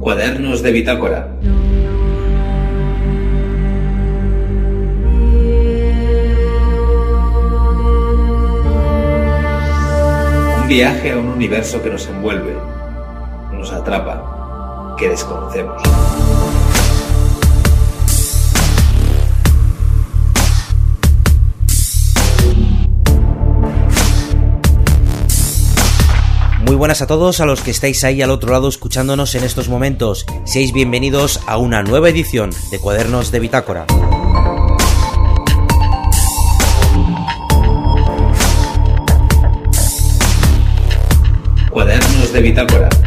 Cuadernos de Bitácora. Un viaje a un universo que nos envuelve, nos atrapa, que desconocemos. Muy buenas a todos a los que estáis ahí al otro lado escuchándonos en estos momentos. Seáis bienvenidos a una nueva edición de Cuadernos de Bitácora. Cuadernos de Bitácora.